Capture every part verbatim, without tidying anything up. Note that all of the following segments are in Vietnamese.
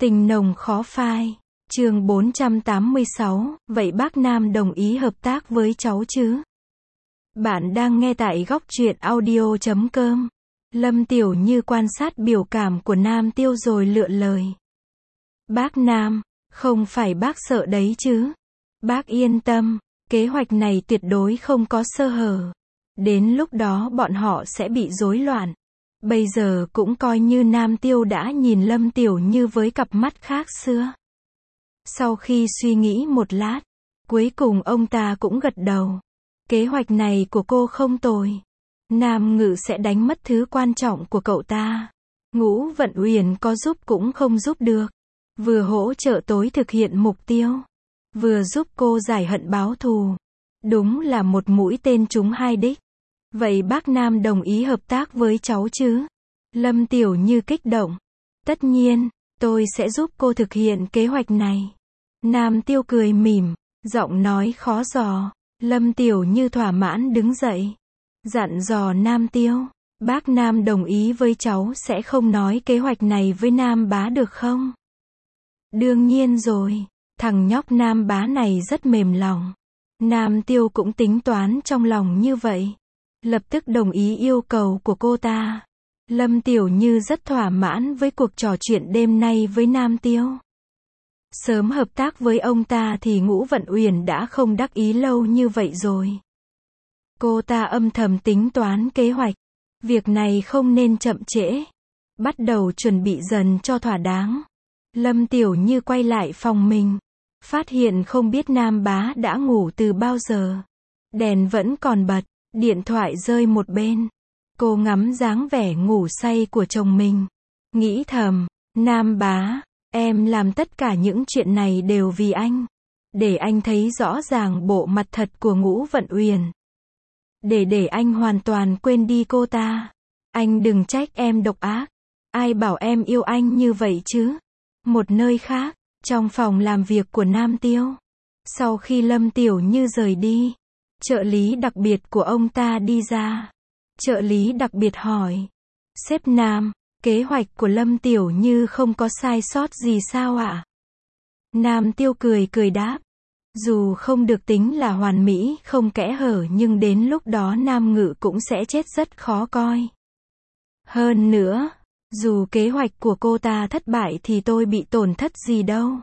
Tình nồng khó phai. Chương bốn trăm tám mươi sáu, vậy bác Nam đồng ý hợp tác với cháu chứ? Bạn đang nghe tại góc truyện audio chấm com. Lâm Tiểu Như quan sát biểu cảm của Nam Tiêu rồi lựa lời. Bác Nam, không phải bác sợ đấy chứ? Bác yên tâm, kế hoạch này tuyệt đối không có sơ hở. Đến lúc đó bọn họ sẽ bị rối loạn. Bây giờ cũng coi như Nam Tiêu đã nhìn Lâm Tiểu Như với cặp mắt khác xưa. Sau khi suy nghĩ một lát, cuối cùng ông ta cũng gật đầu. Kế hoạch này của cô không tồi. Nam Ngự sẽ đánh mất thứ quan trọng của cậu ta. Ngũ Vận Uyển có giúp cũng không giúp được. Vừa hỗ trợ tối thực hiện mục tiêu, vừa giúp cô giải hận báo thù. Đúng là một mũi tên trúng hai đích. Vậy bác Nam đồng ý hợp tác với cháu chứ? Lâm Tiểu Như kích động. Tất nhiên, tôi sẽ giúp cô thực hiện kế hoạch này. Nam Tiêu cười mỉm, giọng nói khó dò. Lâm Tiểu Như thỏa mãn đứng dậy, dặn dò Nam Tiêu. Bác Nam đồng ý với cháu sẽ không nói kế hoạch này với Nam Bá được không? Đương nhiên rồi, thằng nhóc Nam Bá này rất mềm lòng. Nam Tiêu cũng tính toán trong lòng như vậy. Lập tức đồng ý yêu cầu của cô ta. Lâm Tiểu Như rất thỏa mãn với cuộc trò chuyện đêm nay với Nam Tiêu. Sớm hợp tác với ông ta thì Ngũ Vận Uyển đã không đắc ý lâu như vậy rồi. Cô ta âm thầm tính toán kế hoạch. Việc này không nên chậm trễ. Bắt đầu chuẩn bị dần cho thỏa đáng. Lâm Tiểu Như quay lại phòng mình. Phát hiện không biết Nam Bá đã ngủ từ bao giờ. Đèn vẫn còn bật, điện thoại rơi một bên. Cô ngắm dáng vẻ ngủ say của chồng mình. Nghĩ thầm, Nam Bá, em làm tất cả những chuyện này đều vì anh. Để anh thấy rõ ràng bộ mặt thật của Ngũ Vận Uyển. Để để anh hoàn toàn quên đi cô ta. Anh đừng trách em độc ác. Ai bảo em yêu anh như vậy chứ? Một nơi khác, trong phòng làm việc của Nam Tiêu. Sau khi Lâm Tiểu Như rời đi, trợ lý đặc biệt của ông ta đi ra. Trợ lý đặc biệt hỏi. Sếp Nam, kế hoạch của Lâm Tiểu Như không có sai sót gì sao ạ? Nam Tiêu cười cười đáp. Dù không được tính là hoàn mỹ, không kẽ hở nhưng đến lúc đó Nam Ngự cũng sẽ chết rất khó coi. Hơn nữa, dù kế hoạch của cô ta thất bại thì tôi bị tổn thất gì đâu.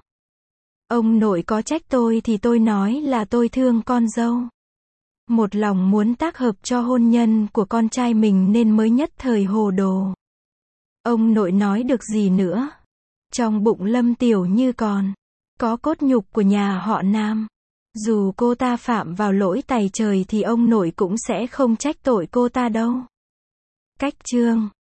Ông nội có trách tôi thì tôi nói là tôi thương con dâu. Một lòng muốn tác hợp cho hôn nhân của con trai mình nên mới nhất thời hồ đồ. Ông nội nói được gì nữa? Trong bụng Lâm Tiểu Như còn có cốt nhục của nhà họ Nam. Dù cô ta phạm vào lỗi tày trời thì ông nội cũng sẽ không trách tội cô ta đâu. Cách chương